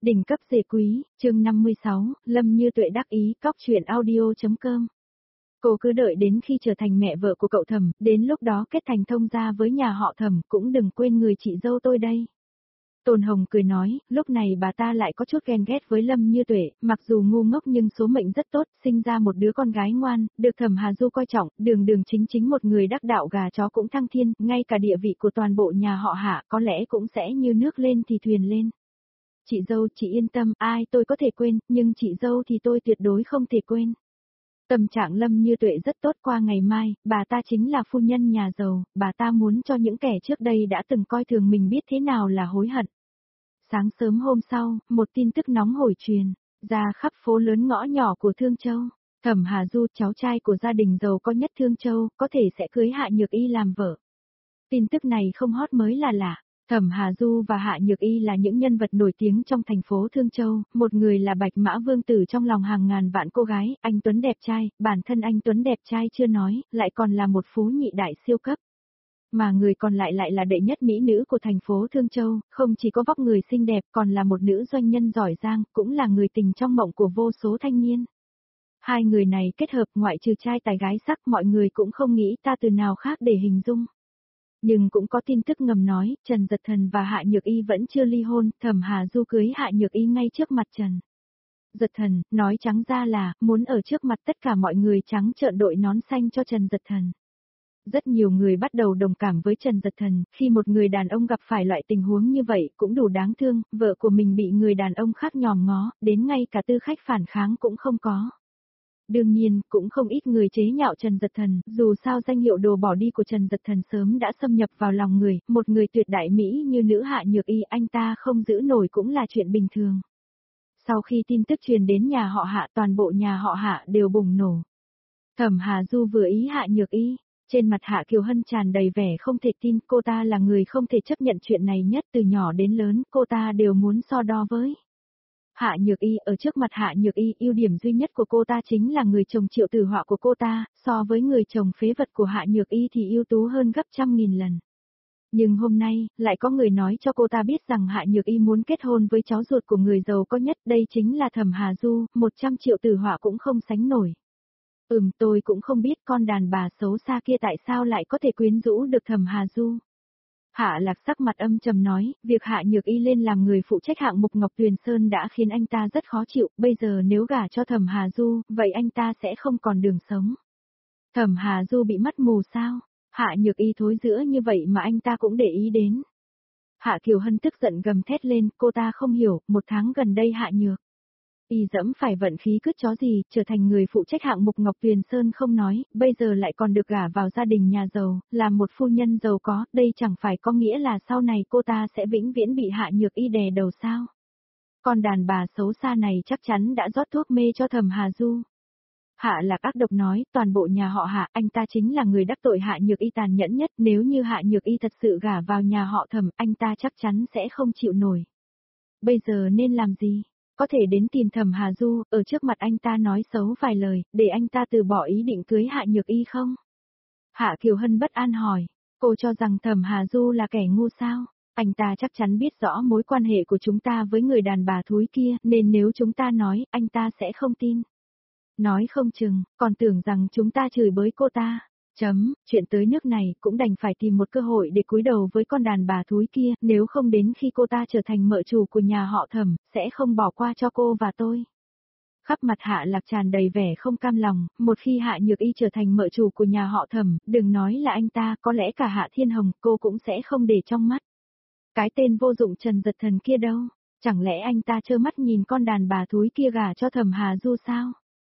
Đỉnh cấp dề quý, chương 56, Lâm Như Tuệ đắc ý, cóc truyện audio.com. Cô cứ đợi đến khi trở thành mẹ vợ của cậu Thẩm, đến lúc đó kết thành thông gia với nhà họ Thẩm, cũng đừng quên người chị dâu tôi đây. Tôn Hồng cười nói, lúc này bà ta lại có chút ghen ghét với Lâm Như Tuệ, mặc dù ngu ngốc nhưng số mệnh rất tốt, sinh ra một đứa con gái ngoan, được Thẩm Hà Du coi trọng, đường đường chính chính một người đắc đạo gà chó cũng thăng thiên, ngay cả địa vị của toàn bộ nhà họ Hạ có lẽ cũng sẽ như nước lên thì thuyền lên. Chị dâu, chị yên tâm, ai tôi có thể quên, nhưng chị dâu thì tôi tuyệt đối không thể quên. Tâm trạng Lâm Như Tuệ rất tốt, qua ngày mai, bà ta chính là phu nhân nhà giàu, bà ta muốn cho những kẻ trước đây đã từng coi thường mình biết thế nào là hối hận. Sáng sớm hôm sau, một tin tức nóng hổi truyền ra khắp phố lớn ngõ nhỏ của Thương Châu. Thẩm Hà Du, cháu trai của gia đình giàu có nhất Thương Châu, có thể sẽ cưới Hạ Nhược Y làm vợ. Tin tức này không hot mới là lạ. Thẩm Hà Du và Hạ Nhược Y là những nhân vật nổi tiếng trong thành phố Thương Châu, một người là Bạch Mã Vương tử trong lòng hàng ngàn vạn cô gái, anh Tuấn đẹp trai, bản thân anh Tuấn đẹp trai chưa nói, lại còn là một phú nhị đại siêu cấp. Mà người còn lại là đệ nhất mỹ nữ của thành phố Thương Châu, không chỉ có vóc người xinh đẹp còn là một nữ doanh nhân giỏi giang, cũng là người tình trong mộng của vô số thanh niên. Hai người này kết hợp ngoại trừ trai tài gái sắc, mọi người cũng không nghĩ ta từ nào khác để hình dung. Nhưng cũng có tin tức ngầm nói, Trần Dật Thần và Hạ Nhược Y vẫn chưa ly hôn, Thẩm Hà Du cưới Hạ Nhược Y ngay trước mặt Trần Dật Thần, nói trắng ra là, muốn ở trước mặt tất cả mọi người trắng trợn đội nón xanh cho Trần Dật Thần. Rất nhiều người bắt đầu đồng cảm với Trần Dật Thần, khi một người đàn ông gặp phải loại tình huống như vậy cũng đủ đáng thương, vợ của mình bị người đàn ông khác nhòm ngó, đến ngay cả tư khách phản kháng cũng không có. Đương nhiên, cũng không ít người chế nhạo Trần Dật Thần, dù sao danh hiệu đồ bỏ đi của Trần Dật Thần sớm đã xâm nhập vào lòng người, một người tuyệt đại mỹ như nữ Hạ Nhược Y anh ta không giữ nổi cũng là chuyện bình thường. Sau khi tin tức truyền đến nhà họ Hạ, toàn bộ nhà họ Hạ đều bùng nổ. Thẩm Hà Du vừa ý Hạ Nhược Y, trên mặt Hạ Kiều Hân tràn đầy vẻ không thể tin, cô ta là người không thể chấp nhận chuyện này nhất, từ nhỏ đến lớn, cô ta đều muốn so đo với Hạ Nhược Y. Ở trước mặt Hạ Nhược Y, ưu điểm duy nhất của cô ta chính là người chồng Triệu Tử Họa của cô ta, so với người chồng phế vật của Hạ Nhược Y thì ưu tú hơn gấp trăm nghìn lần. Nhưng hôm nay, lại có người nói cho cô ta biết rằng Hạ Nhược Y muốn kết hôn với cháu ruột của người giàu có nhất, đây chính là Thẩm Hà Du, 100 triệu Tử Họa cũng không sánh nổi. Tôi cũng không biết con đàn bà xấu xa kia tại sao lại có thể quyến rũ được Thẩm Hà Du. Hạ Lạc sắc mặt âm trầm nói, việc Hạ Nhược Y lên làm người phụ trách hạng mục Ngọc Tuyền Sơn đã khiến anh ta rất khó chịu, bây giờ nếu gả cho Thẩm Hà Du, vậy anh ta sẽ không còn đường sống. Thẩm Hà Du bị mắt mù sao? Hạ Nhược Y thối rữa như vậy mà anh ta cũng để ý đến. Hạ Kiều Hân tức giận gầm thét lên, cô ta không hiểu, một tháng gần đây Hạ Nhược Y dẫm phải vận khí cứt chó gì, trở thành người phụ trách hạng mục Ngọc Tuyền Sơn không nói, bây giờ lại còn được gả vào gia đình nhà giàu, làm một phu nhân giàu có, đây chẳng phải có nghĩa là sau này cô ta sẽ vĩnh viễn bị Hạ Nhược Y đè đầu sao? Con đàn bà xấu xa này chắc chắn đã rót thuốc mê cho Thẩm Hà Du. Hạ Lạc ác độc nói, toàn bộ nhà họ Hạ, anh ta chính là người đắc tội Hạ Nhược Y tàn nhẫn nhất, nếu như Hạ Nhược Y thật sự gả vào nhà họ Thẩm, anh ta chắc chắn sẽ không chịu nổi. Bây giờ nên làm gì? Có thể đến tìm Thẩm Hà Du, ở trước mặt anh ta nói xấu vài lời, để anh ta từ bỏ ý định cưới Hạ Nhược Y không? Hạ Kiều Hân bất an hỏi, cô cho rằng Thẩm Hà Du là kẻ ngu sao? Anh ta chắc chắn biết rõ mối quan hệ của chúng ta với người đàn bà thúi kia, nên nếu chúng ta nói, anh ta sẽ không tin. Nói không chừng, còn tưởng rằng chúng ta chửi bới cô ta. Chuyện tới nước này cũng đành phải tìm một cơ hội để cúi đầu với con đàn bà thúi kia, nếu không đến khi cô ta trở thành mợ chủ của nhà họ Thẩm, sẽ không bỏ qua cho cô và tôi. Khắp mặt Hạ Lạc tràn đầy vẻ không cam lòng, một khi Hạ Nhược Y trở thành mợ chủ của nhà họ Thẩm, đừng nói là anh ta, có lẽ cả Hạ Thiên Hồng cô cũng sẽ không để trong mắt. Cái tên vô dụng Trần Dật Thần kia đâu, chẳng lẽ anh ta trơ mắt nhìn con đàn bà thúi kia gả cho Thẩm Hà Du sao?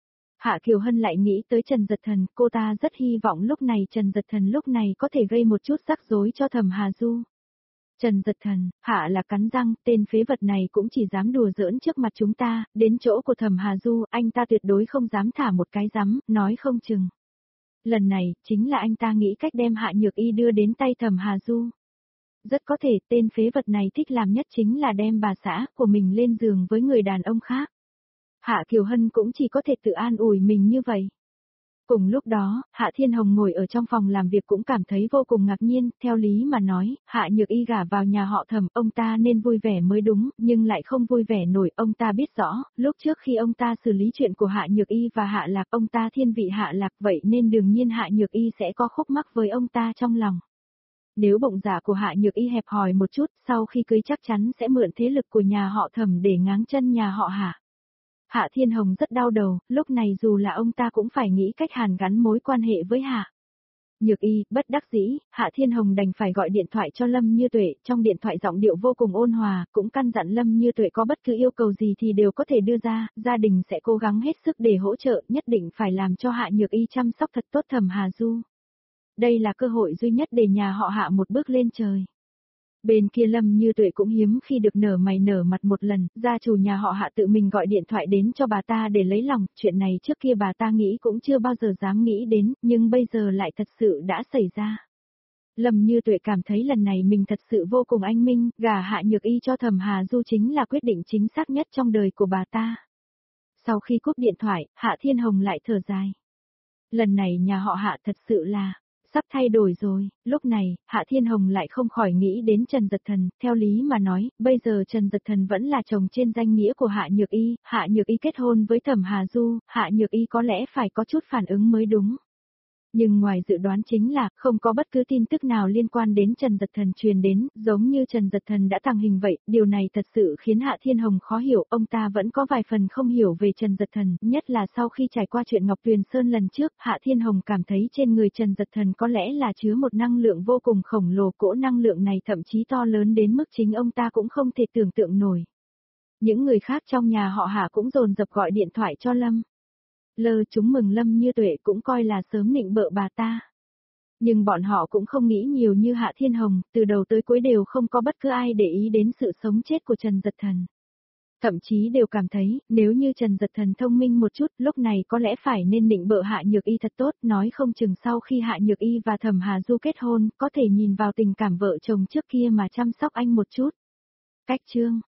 Hạ Kiều Hân lại nghĩ tới Trần Dật Thần, cô ta rất hy vọng lúc này Trần Dật Thần lúc này có thể gây một chút rắc rối cho Thẩm Hà Du. Trần Dật Thần, Hạ là cắn răng, tên phế vật này cũng chỉ dám đùa giỡn trước mặt chúng ta, đến chỗ của Thẩm Hà Du, anh ta tuyệt đối không dám thả một cái rắm, nói không chừng. Lần này, chính là anh ta nghĩ cách đem Hạ Nhược Y đưa đến tay Thẩm Hà Du. Rất có thể, tên phế vật này thích làm nhất chính là đem bà xã của mình lên giường với người đàn ông khác. Hạ Kiều Hân cũng chỉ có thể tự an ủi mình như vậy. Cùng lúc đó, Hạ Thiên Hồng ngồi ở trong phòng làm việc cũng cảm thấy vô cùng ngạc nhiên, theo lý mà nói, Hạ Nhược Y gả vào nhà họ Thẩm, ông ta nên vui vẻ mới đúng, nhưng lại không vui vẻ nổi, ông ta biết rõ, lúc trước khi ông ta xử lý chuyện của Hạ Nhược Y và Hạ Lạc, ông ta thiên vị Hạ Lạc, vậy nên đương nhiên Hạ Nhược Y sẽ có khúc mắc với ông ta trong lòng. Nếu bụng dạ của Hạ Nhược Y hẹp hòi một chút, sau khi cưới chắc chắn sẽ mượn thế lực của nhà họ Thẩm để ngáng chân nhà họ Hạ. Hạ Thiên Hồng rất đau đầu, lúc này dù là ông ta cũng phải nghĩ cách hàn gắn mối quan hệ với Hạ Nhược Y, bất đắc dĩ, Hạ Thiên Hồng đành phải gọi điện thoại cho Lâm Như Tuệ, trong điện thoại giọng điệu vô cùng ôn hòa, cũng căn dặn Lâm Như Tuệ có bất cứ yêu cầu gì thì đều có thể đưa ra, gia đình sẽ cố gắng hết sức để hỗ trợ, nhất định phải làm cho Hạ Nhược Y chăm sóc thật tốt Thẩm Hà Du. Đây là cơ hội duy nhất để nhà họ Hạ một bước lên trời. Bên kia Lâm Như Tuệ cũng hiếm khi được nở mày nở mặt một lần, gia chủ nhà họ Hạ tự mình gọi điện thoại đến cho bà ta để lấy lòng, chuyện này trước kia bà ta nghĩ cũng chưa bao giờ dám nghĩ đến, nhưng bây giờ lại thật sự đã xảy ra. Lâm Như Tuệ cảm thấy lần này mình thật sự vô cùng anh minh, gả Hạ Nhược Y cho Thẩm Hà Du chính là quyết định chính xác nhất trong đời của bà ta. Sau khi cúp điện thoại, Hạ Thiên Hồng lại thở dài. Lần này nhà họ Hạ thật sự là sắp thay đổi rồi, lúc này, Hạ Thiên Hồng lại không khỏi nghĩ đến Trần Dật Thần, theo lý mà nói, bây giờ Trần Dật Thần vẫn là chồng trên danh nghĩa của Hạ Nhược Y kết hôn với Thẩm Hà Du, Hạ Nhược Y có lẽ phải có chút phản ứng mới đúng. Nhưng ngoài dự đoán chính là, không có bất cứ tin tức nào liên quan đến Trần Dật Thần truyền đến, giống như Trần Dật Thần đã tàng hình vậy, điều này thật sự khiến Hạ Thiên Hồng khó hiểu, ông ta vẫn có vài phần không hiểu về Trần Dật Thần, nhất là sau khi trải qua chuyện Ngọc Tuyền Sơn lần trước, Hạ Thiên Hồng cảm thấy trên người Trần Dật Thần có lẽ là chứa một năng lượng vô cùng khổng lồ, cỗ năng lượng này thậm chí to lớn đến mức chính ông ta cũng không thể tưởng tượng nổi. Những người khác trong nhà họ Hạ cũng dồn dập gọi điện thoại cho Lâm chúng mừng Lâm Như Tuệ cũng coi là sớm nịnh bợ bà ta. Nhưng bọn họ cũng không nghĩ nhiều như Hạ Thiên Hồng, từ đầu tới cuối đều không có bất cứ ai để ý đến sự sống chết của Trần Dật Thần. Thậm chí đều cảm thấy, nếu như Trần Dật Thần thông minh một chút, lúc này có lẽ phải nên nịnh bợ Hạ Nhược Y thật tốt, nói không chừng sau khi Hạ Nhược Y và Thẩm Hà Du kết hôn, có thể nhìn vào tình cảm vợ chồng trước kia mà chăm sóc anh một chút. Cách chương